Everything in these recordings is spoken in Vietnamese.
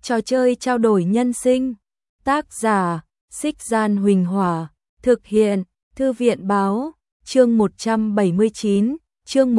Trò chơi trao đổi nhân sinh. Tác giả: Xích Gian Huỳnh Hỏa. Thực hiện: Thư viện Báo. Chương 179, chương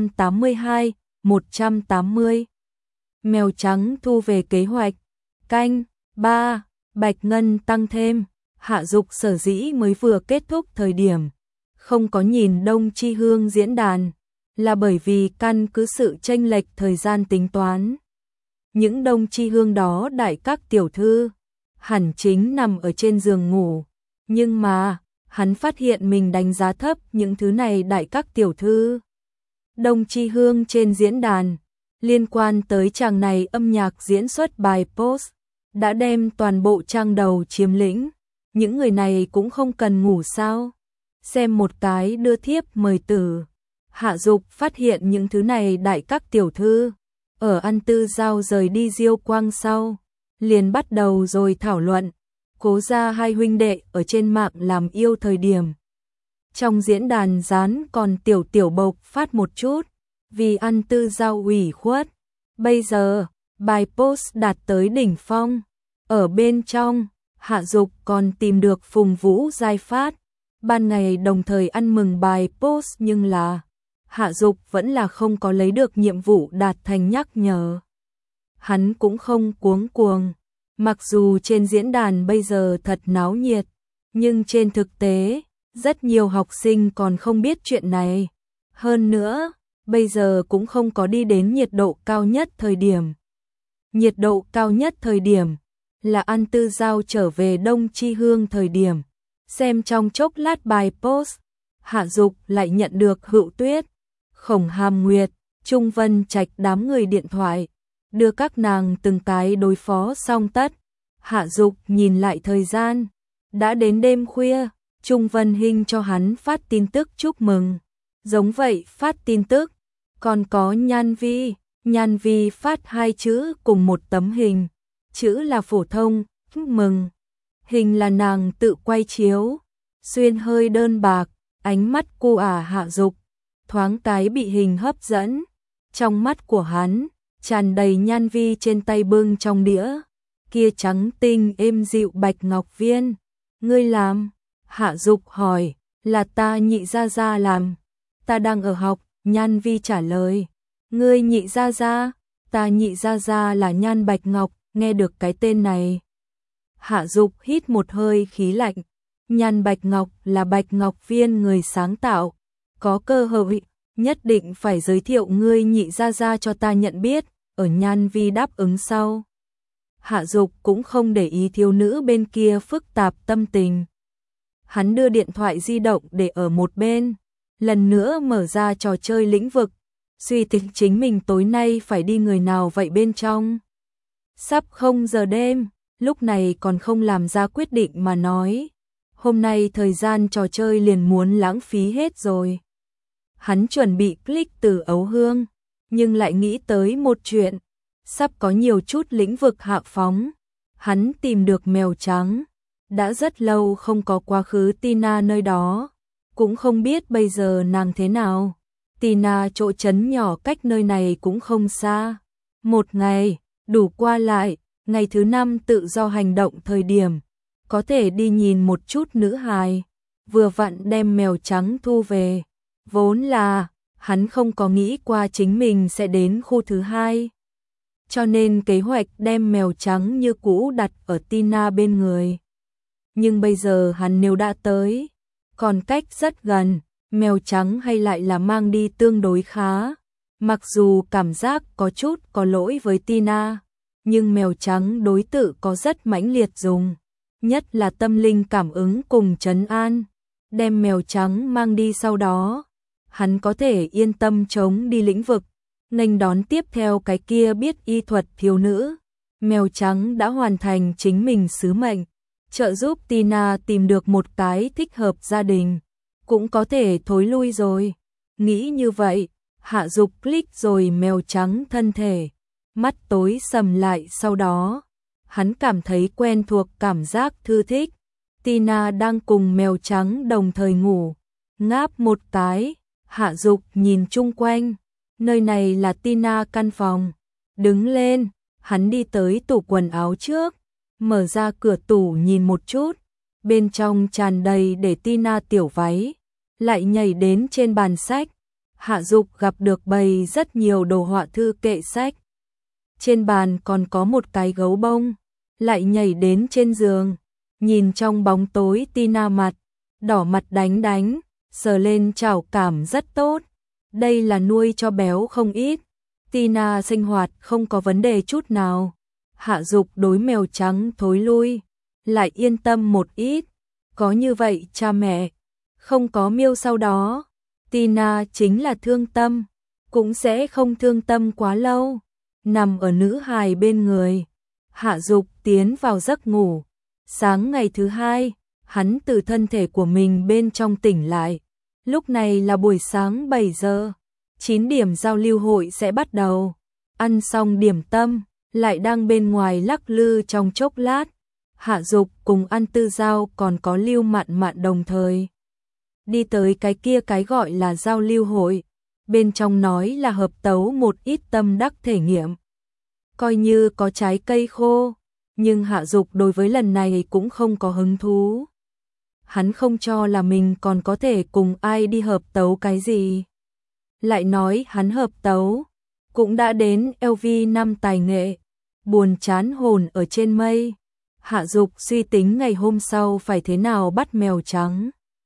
182, 180. Mèo trắng thu về kế hoạch. Canh 3, Bạch Ngân tăng thêm. Hạ Dục sở dĩ mới vừa kết thúc thời điểm không có nhìn Đông Chi Hương diễn đàn là bởi vì căn cứ sự chênh lệch thời gian tính toán. Những Đông Chi Hương đó đại các tiểu thư hẳn chính nằm ở trên giường ngủ, nhưng mà hắn phát hiện mình đánh giá thấp những thứ này đại các tiểu thư. Đông Chi Hương trên diễn đàn liên quan tới chàng này âm nhạc diễn xuất bài post đã đem toàn bộ trang đầu chiếm lĩnh. Những người này cũng không cần ngủ sao? Xem một cái đưa thiếp mời tử. Hạ Dục phát hiện những thứ này đại các tiểu thư ở ăn tư giao rời đi Diêu Quang sau liền bắt đầu rồi thảo luận Cố gia hai huynh đệ ở trên mạng làm yêu thời điểm. Trong diễn đàn dán còn tiểu bộc phát một chút vì ăn tư giao ủy khuất. Bây giờ bài post đạt tới đỉnh phong. Ở bên trong Hạ Dục còn tìm được Phùng Vũ Giai phát ban ngày đồng thời ăn mừng bài post, nhưng là Hạ Dục vẫn là không có lấy được nhiệm vụ đạt thành nhắc nhở. Hắn cũng không cuống cuồng, mặc dù trên diễn đàn bây giờ thật náo nhiệt, nhưng trên thực tế rất nhiều học sinh còn không biết chuyện này. Hơn nữa, bây giờ cũng không có đi đến nhiệt độ cao nhất thời điểm. Nhiệt độ cao nhất thời điểm là ăn tư giao trở về Đông Chi Hương thời điểm. Xem trong chốc lát bài post, Hạ Dục lại nhận được Hữu Tuyết, Khổng Hàm Nguyệt, Trung Vân Trạch đám người điện thoại, đưa các nàng từng cái đối phó xong tất. Hạ Dục nhìn lại thời gian, đã đến đêm khuya. Trung Vân Hinh cho hắn phát tin tức chúc mừng, giống vậy phát tin tức. Còn có Nhan Vi phát 2 chữ cùng một tấm hình, chữ là phổ thông, chúc mừng. Hình là nàng tự quay chiếu, xuyên hơi đơn bạc, ánh mắt cô Hạ Dục thoáng cái bị hình hấp dẫn. Trong mắt của hắn tràn đầy Nhan Vi trên tay bưng trong đĩa kia trắng tinh êm dịu bạch ngọc viên. Ngươi làm? Hạ Dục hỏi. Là ta nhị gia gia làm. Ta đang ở học. Nhan Vi trả lời. Ngươi nhị gia gia? Ta nhị gia gia là Nhan Bạch Ngọc. Nghe được cái tên này, Hạ Dục hít một hơi khí lạnh. Nhan Bạch Ngọc là Bạch Ngọc Viên người sáng tạo, có cơ hội nhất định phải giới thiệu ngươi nhị gia gia cho ta nhận biết. Ở Nhan Vi đáp ứng sau, Hạ Dục cũng không để ý thiếu nữ bên kia phức tạp tâm tình. Hắn đưa điện thoại di động để ở một bên, lần nữa mở ra trò chơi lĩnh vực, suy tính chính mình tối nay phải đi người nào vậy bên trong. Sắp 0 giờ đêm, lúc này còn không làm ra quyết định mà nói. Hôm nay thời gian trò chơi liền muốn lãng phí hết rồi. Hắn chuẩn bị click từ ấu hương, nhưng lại nghĩ tới một chuyện. Sắp có nhiều chút lĩnh vực hạ phóng. Hắn tìm được mèo trắng. Đã rất lâu không có quá khứ Tina nơi đó. Cũng không biết bây giờ nàng thế nào. Tina chỗ trấn nhỏ cách nơi này cũng không xa. Một ngày đủ qua lại, ngày thứ 5 tự do hành động thời điểm, có thể đi nhìn một chút nữ hài, vừa vặn đem mèo trắng thu về. Vốn là, hắn không có nghĩ qua chính mình sẽ đến khu thứ 2. Cho nên kế hoạch đem mèo trắng như cũ đặt ở Tina bên người. Nhưng bây giờ hắn nếu đã tới, còn cách rất gần, mèo trắng hay lại là mang đi tương đối khá. Mặc dù cảm giác có chút có lỗi với Tina, nhưng mèo trắng đối tự có rất mãnh liệt dùng, nhất là tâm linh cảm ứng cùng trấn an. Đem mèo trắng mang đi sau đó, hắn có thể yên tâm chống đi lĩnh vực, nghênh đón tiếp theo cái kia biết y thuật thiếu nữ. Mèo trắng đã hoàn thành chính mình sứ mệnh, trợ giúp Tina tìm được một cái thích hợp gia đình, cũng có thể thối lui rồi. Nghĩ như vậy, Hạ Dục click rồi mèo trắng thân thể, mắt tối sầm lại. Sau đó, hắn cảm thấy quen thuộc cảm giác thư thích. Tina đang cùng mèo trắng đồng thời ngủ, ngáp một cái. Hạ Dục nhìn chung quanh, nơi này là Tina căn phòng. Đứng lên, Hắn đi tới tủ quần áo trước, mở ra cửa tủ nhìn một chút, bên trong tràn đầy để Tina tiểu váy, lại nhảy đến trên bàn sách. Hạ Dục gặp được bày rất nhiều đồ họa thư kệ sách. Trên bàn còn có một cái gấu bông, lại nhảy đến trên giường, nhìn trong bóng tối Tina mặt, đỏ mặt đánh đánh, sờ lên trào cảm rất tốt. Đây là nuôi cho béo không ít. Tina sinh hoạt không có vấn đề chút nào. Hạ Dục đối mèo trắng thối lui, lại yên tâm một ít. Có như vậy cha mẹ, không có Miêu sau đó, Tina chính là thương tâm, cũng sẽ không thương tâm quá lâu. Nằm ở nữ hài bên người, Hạ Dục tiến vào giấc ngủ. Sáng ngày thứ hai, hắn từ thân thể của mình bên trong tỉnh lại. Lúc này là buổi sáng 7 giờ, 9 điểm giao lưu hội sẽ bắt đầu. Ăn xong điểm tâm, lại đang bên ngoài lắc lư trong chốc lát. Hạ Dục cùng An Tư Giao còn có Lưu Mạn Mạn đồng thời đi tới cái kia cái gọi là giao lưu hội. Bên trong nói là hợp tấu một ít tâm đắc thể nghiệm, coi như có trái cây khô, nhưng Hạ Dục đối với lần này cũng không có hứng thú. Hắn không cho là mình còn có thể cùng ai đi hợp tấu cái gì. Lại nói hắn hợp tấu, cũng đã đến LV năm tài nghệ, buồn chán hồn ở trên mây. Hạ Dục suy tính ngày hôm sau phải thế nào bắt mèo trắng.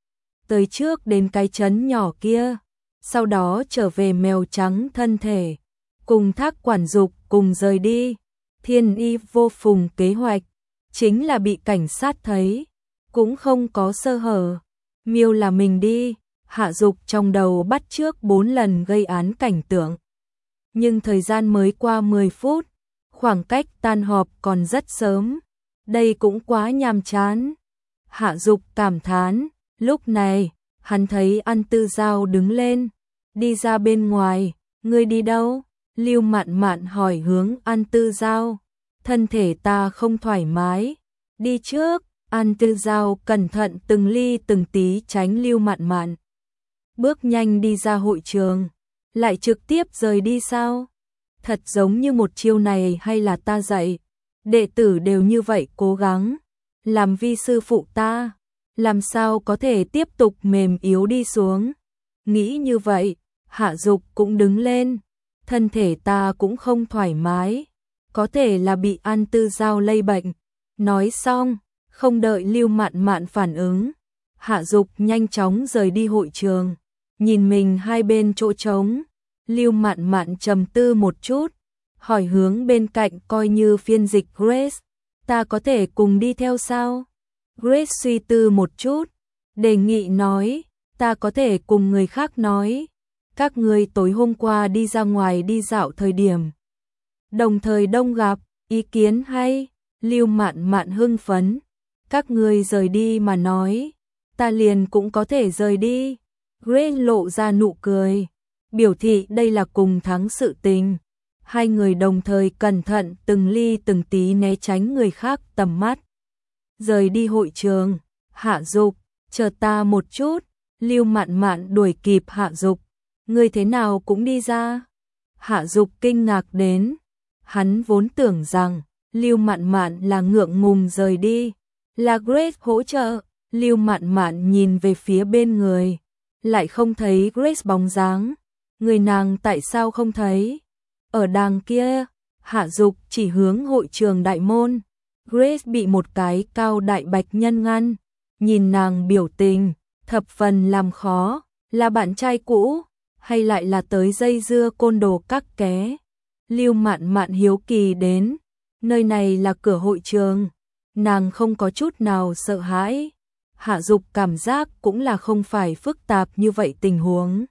Tới trước đến cái trấn nhỏ kia, sau đó trở về mèo trắng thân thể, cùng Thác quản Dục cùng rời đi. Thiên Y vô phùng kế hoạch, chính là bị cảnh sát thấy, cũng không có sơ hở. Miêu là mình đi, Hạ Dục trong đầu bắt trước 4 lần gây án cảnh tượng. Nhưng thời gian mới qua 10 phút, khoảng cách tan họp còn rất sớm, đây cũng quá nhàm chán. Hạ Dục cảm thán, lúc này, hắn thấy An Tư Giao đứng lên, đi ra bên ngoài. Ngươi đi đâu? Lưu Mạn Mạn hỏi hướng An Tư Giao. Thân thể ta không thoải mái, đi trước. An Tư Giao cẩn thận từng ly từng tí tránh Lưu Mạn Mạn, bước nhanh đi ra hội trường, lại trực tiếp rời đi sao? Thật giống như một chiêu này hay là ta dạy, đệ tử đều như vậy cố gắng, làm vi sư phụ ta, làm sao có thể tiếp tục mềm yếu đi xuống. Nghĩ như vậy, Hạ Dục cũng đứng lên, thân thể ta cũng không thoải mái, có thể là bị An Tư Giao lây bệnh. Nói xong, không đợi Lưu Mạn Mạn phản ứng, Hạ Dục nhanh chóng rời đi hội trường, nhìn mình hai bên chỗ trống. Lưu Mạn Mạn trầm tư một chút, hỏi hướng bên cạnh coi như phiên dịch Grace, ta có thể cùng đi theo sao? Grace suy tư một chút, đề nghị nói, ta có thể cùng người khác nói, các ngươi tối hôm qua đi ra ngoài đi dạo thời điểm, đồng thời đông gặp, ý kiến hay. Lưu Mạn Mạn hưng phấn, các ngươi rời đi mà nói, ta liền cũng có thể rời đi. Grace lộ ra nụ cười, biểu thị đây là cùng thắng sự tình. Hai người đồng thời cẩn thận từng ly từng tí né tránh người khác tầm mắt. Rời đi hội trường, Hạ Dục, chờ ta một chút. Lưu Mạn Mạn đuổi kịp Hạ Dục, ngươi thế nào cũng đi ra. Hạ Dục kinh ngạc đến, hắn vốn tưởng rằng Lưu Mạn Mạn là ngượng ngùng rời đi, là Grace hỗ trợ. Lưu Mạn Mạn nhìn về phía bên người, lại không thấy Grace bóng dáng. Người nàng tại sao không thấy? Ở đằng kia. Hạ Dục chỉ hướng hội trường đại môn. Grace bị một cái cao đại bạch nhân ngăn, nhìn nàng biểu tình thập phần làm khó, là bạn trai cũ hay lại là tới dây dưa côn đồ các ké? Lưu Mạn Mạn hiếu kỳ đến, nơi này là cửa hội trường, nàng không có chút nào sợ hãi. Hạ Dục cảm giác cũng là không phải phức tạp như vậy tình huống.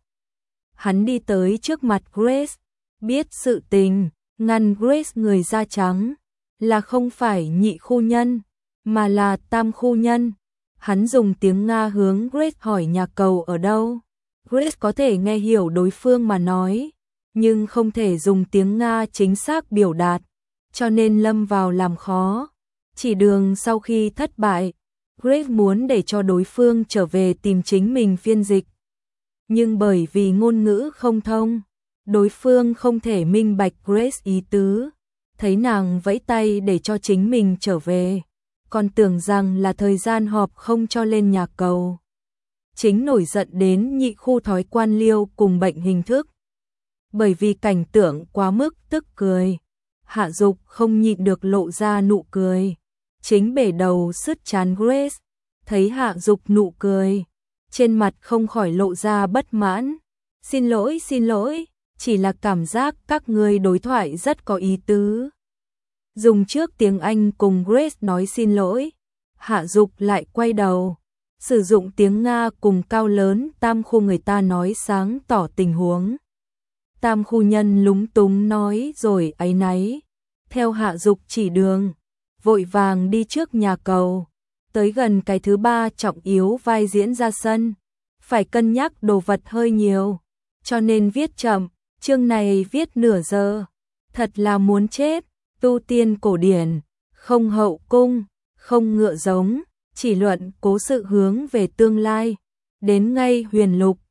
Hắn đi tới trước mặt Grace, biết sự tình, ngăn Grace người da trắng, là không phải nhị khu nhân, mà là tam khu nhân. Hắn dùng tiếng Nga hướng Grace hỏi nhà cầu ở đâu. Grace có thể nghe hiểu đối phương mà nói, nhưng không thể dùng tiếng Nga chính xác biểu đạt, cho nên lâm vào làm khó. Chỉ đường sau khi thất bại, Grace muốn để cho đối phương trở về tìm chính mình phiên dịch. Nhưng bởi vì ngôn ngữ không thông, đối phương không thể minh bạch Grace ý tứ, thấy nàng vẫy tay để cho chính mình trở về, còn tưởng rằng là thời gian họp không cho lên nhà cầu. Chính nổi giận đến nhị khu thói quan liêu cùng bệnh hình thức. Bởi vì cảnh tượng quá mức tức cười, Hạ Dục không nhịn được lộ ra nụ cười. Chính bể đầu sứt chán Grace, thấy Hạ Dục nụ cười, trên mặt không khỏi lộ ra bất mãn. Xin lỗi, chỉ là cảm giác các ngươi đối thoại rất có ý tứ. Dùng trước tiếng Anh cùng Grace nói xin lỗi, Hạ Dục lại quay đầu, sử dụng tiếng Nga cùng cao lớn tam khu người ta nói sáng tỏ tình huống. Tam khu nhân lúng túng nói rồi áy náy, theo Hạ Dục chỉ đường, vội vàng đi trước nhà cầu, tới gần cái thứ ba trọng yếu vai diễn ra sân, phải cân nhắc đồ vật hơi nhiều, cho nên viết chậm, chương này viết nửa giờ, thật là muốn chết, tu tiên cổ điển, không hậu cung, không ngựa giống, chỉ luận cố sự hướng về tương lai, đến ngay huyền lục,